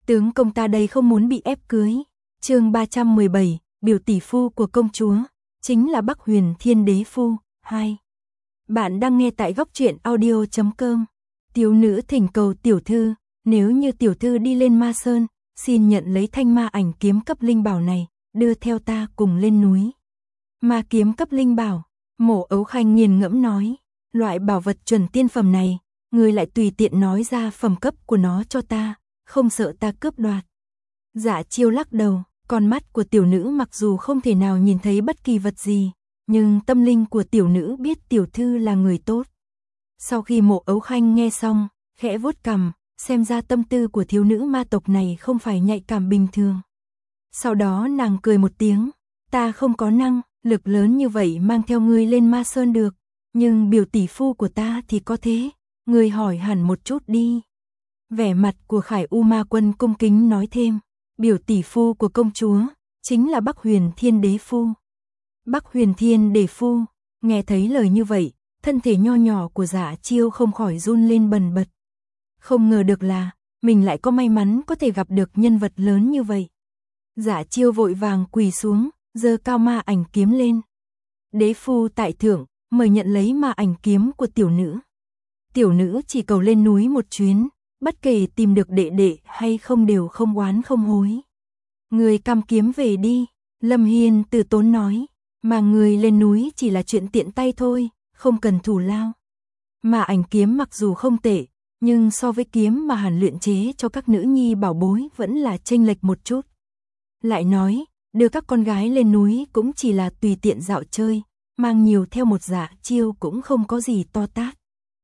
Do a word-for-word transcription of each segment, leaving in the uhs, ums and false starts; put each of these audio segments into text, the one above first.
Tướng công ta đây không muốn bị ép cưới. Chương ba trăm mười bảy, biểu tỷ phu của công chúa, chính là Bắc Huyền Thiên Đế phu. hai. Bạn đang nghe tại góc truyện audio chấm com. Thiếu nữ thỉnh cầu tiểu thư, nếu như tiểu thư đi lên Ma Sơn, xin nhận lấy thanh ma ảnh kiếm cấp linh bảo này, đưa theo ta cùng lên núi. Ma kiếm cấp linh bảo, Mộ Ấu Khanh nghiền ngẫm nói, loại bảo vật chuẩn tiên phẩm này, người lại tùy tiện nói ra phẩm cấp của nó cho ta, không sợ ta cướp đoạt. Dạ Chiêu lắc đầu, con mắt của tiểu nữ mặc dù không thể nào nhìn thấy bất kỳ vật gì, nhưng tâm linh của tiểu nữ biết tiểu thư là người tốt. Sau khi Mộ Ấu Khanh nghe xong, khẽ vuốt cằm, xem ra tâm tư của thiếu nữ ma tộc này không phải nhạy cảm bình thường. Sau đó nàng cười một tiếng, ta không có năng lực lớn như vậy mang theo ngươi lên Ma Sơn được, nhưng biểu tỷ phu của ta thì có thế, ngươi hỏi hẳn một chút đi. Vẻ mặt của Khải U Ma Quân cung kính nói thêm, biểu tỷ phu của công chúa, chính là Bắc Huyền Thiên Đế phu. Bắc Huyền Thiên Đế phu, nghe thấy lời như vậy, thân thể nho nhỏ của Dạ Chiêu không khỏi run lên bần bật. Không ngờ được là, mình lại có may mắn có thể gặp được nhân vật lớn như vậy. Dạ Chiêu vội vàng quỳ xuống, giơ cao ma ảnh kiếm lên. Đế phu tại thượng, mời nhận lấy ma ảnh kiếm của tiểu nữ. Tiểu nữ chỉ cầu lên núi một chuyến, bất kể tìm được đệ đệ hay không đều không oán không hối. Người cầm kiếm về đi, Lâm Hiên từ tốn nói, mà người lên núi chỉ là chuyện tiện tay thôi, không cần thủ lao. Ma ảnh kiếm mặc dù không tệ, nhưng so với kiếm mà Hàn luyện chế cho các nữ nhi bảo bối vẫn là chênh lệch một chút. Lại nói, đưa các con gái lên núi cũng chỉ là tùy tiện dạo chơi, mang nhiều theo một Dạ Chiêu cũng không có gì to tát.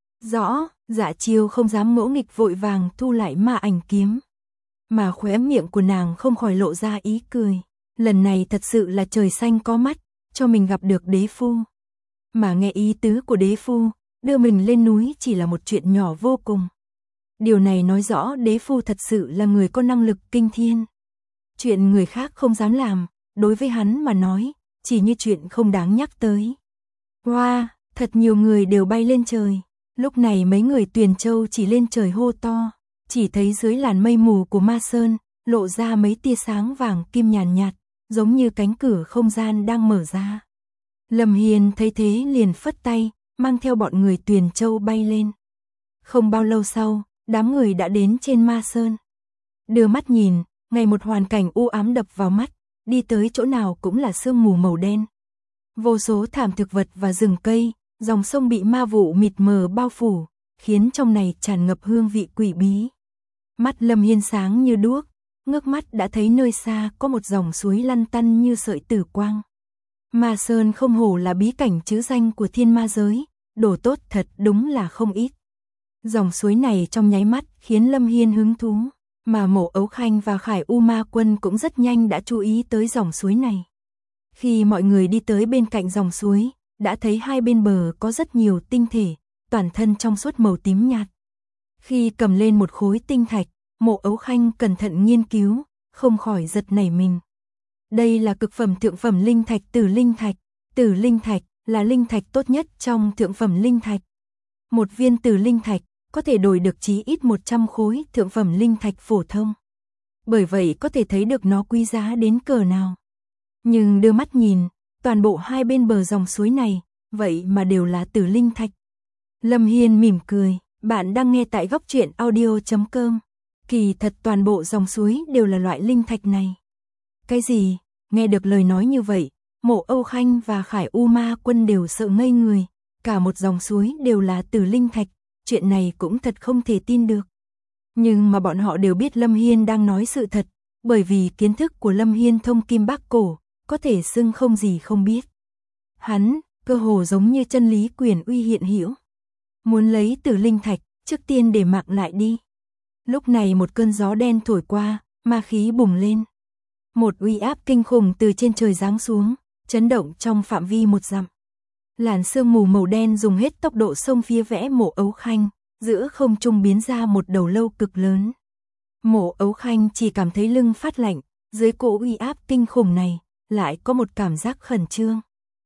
Rõ, Dạ Chiêu không dám ngỗ nghịch vội vàng thu lại ma ảnh kiếm. Mà khóe miệng của nàng không khỏi lộ ra ý cười. Lần này thật sự là trời xanh có mắt, cho mình gặp được đế phu. Mà nghe ý tứ của đế phu, đưa mình lên núi chỉ là một chuyện nhỏ vô cùng. Điều này nói rõ đế phu thật sự là người có năng lực kinh thiên. Chuyện người khác không dám làm, đối với hắn mà nói, chỉ như chuyện không đáng nhắc tới. Wow, thật nhiều người đều bay lên trời. Lúc này mấy người Tuyền Châu chỉ lên trời hô to, chỉ thấy dưới làn mây mù của Ma Sơn, lộ ra mấy tia sáng vàng kim nhàn nhạt, giống như cánh cửa không gian đang mở ra. Lâm Hiên thấy thế liền phất tay, mang theo bọn người Tuyền Châu bay lên. Không bao lâu sau, đám người đã đến trên Ma Sơn. Đưa mắt nhìn, ngày một hoàn cảnh u ám đập vào mắt, đi tới chỗ nào cũng là sương mù màu đen. Vô số thảm thực vật và rừng cây, dòng sông bị ma vụ mịt mờ bao phủ, khiến trong này tràn ngập hương vị quỷ bí. Mắt Lâm Hiên sáng như đuốc, ngước mắt đã thấy nơi xa có một dòng suối lăn tăn như sợi tử quang. Ma Sơn không hổ là bí cảnh chữ danh của thiên ma giới, đồ tốt thật đúng là không ít. Dòng suối này trong nháy mắt khiến Lâm Hiên hứng thú, mà Mộ Ấu Khanh và Khải U Ma Quân cũng rất nhanh đã chú ý tới dòng suối này. Khi mọi người đi tới bên cạnh dòng suối, đã thấy hai bên bờ có rất nhiều tinh thể, toàn thân trong suốt màu tím nhạt. Khi cầm lên một khối tinh thạch, Mộ Ấu Khanh cẩn thận nghiên cứu, không khỏi giật nảy mình. Đây là cực phẩm thượng phẩm linh thạch Tử Linh Thạch. Tử Linh Thạch là linh thạch tốt nhất trong thượng phẩm linh thạch. Một viên Tử Linh Thạch có thể đổi được chí ít một trăm khối thượng phẩm linh thạch phổ thông. Bởi vậy có thể thấy được nó quý giá đến cỡ nào. Nhưng đưa mắt nhìn, toàn bộ hai bên bờ dòng suối này, vậy mà đều là Tử Linh Thạch. Lâm Hiên mỉm cười, bạn đang nghe tại góc truyện audio chấm com. Kỳ thật toàn bộ dòng suối đều là loại linh thạch này. Cái gì? Nghe được lời nói như vậy, Mộ Ấu Khanh và Khải U Ma Quân đều sợ ngây người. Cả một dòng suối đều là Tử Linh Thạch, chuyện này cũng thật không thể tin được. Nhưng mà bọn họ đều biết Lâm Hiên đang nói sự thật, bởi vì kiến thức của Lâm Hiên thông kim bác cổ, có thể xưng không gì không biết. Hắn, cơ hồ giống như chân lý quyền uy hiện hữu. Muốn lấy Tử Linh Thạch, trước tiên để mạng lại đi. Lúc này một cơn gió đen thổi qua, ma khí bùng lên. Một uy áp kinh khủng từ trên trời giáng xuống, chấn động trong phạm vi một dặm. Làn sương mù màu đen dùng hết tốc độ xông phía vẽ Mộ Ấu Khanh, giữa không trung biến ra một đầu lâu cực lớn. Mộ Ấu Khanh chỉ cảm thấy lưng phát lạnh, dưới cỗ uy áp kinh khủng này, lại có một cảm giác khẩn trương.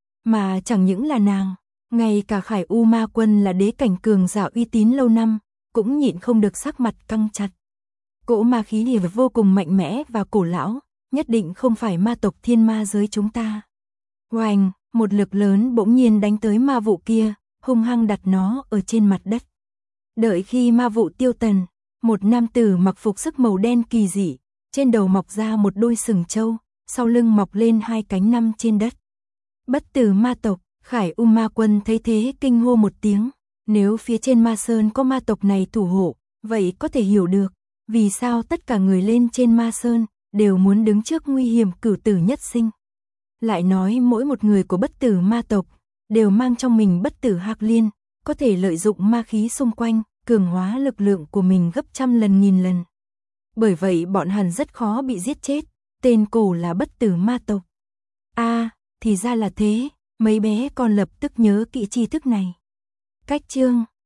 Mà chẳng những là nàng, ngay cả Khải U Ma Quân là đế cảnh cường giả uy tín lâu năm, cũng nhịn không được sắc mặt căng chặt. Cỗ ma khí này vô cùng mạnh mẽ và cổ lão, nhất định không phải ma tộc thiên ma giới chúng ta. Oanh, một lực lớn bỗng nhiên đánh tới ma vụ kia, hung hăng đặt nó ở trên mặt đất. Đợi khi ma vụ tiêu tần, một nam tử mặc phục sức màu đen kỳ dị, trên đầu mọc ra một đôi sừng trâu, sau lưng mọc lên hai cánh nằm trên đất. Bất tử ma tộc, Khải U ma quân thấy thế kinh hô một tiếng, nếu phía trên ma sơn có ma tộc này thủ hộ, vậy có thể hiểu được, vì sao tất cả người lên trên ma sơn, đều muốn đứng trước nguy hiểm cửu tử nhất sinh. Lại nói mỗi một người của bất tử ma tộc, đều mang trong mình bất tử hạc liên, có thể lợi dụng ma khí xung quanh, cường hóa lực lượng của mình gấp trăm lần nghìn lần. Bởi vậy bọn hắn rất khó bị giết chết, tên cổ là bất tử ma tộc. A, à, thì ra là thế, mấy bé còn lập tức nhớ kỹ tri thức này. Cách chương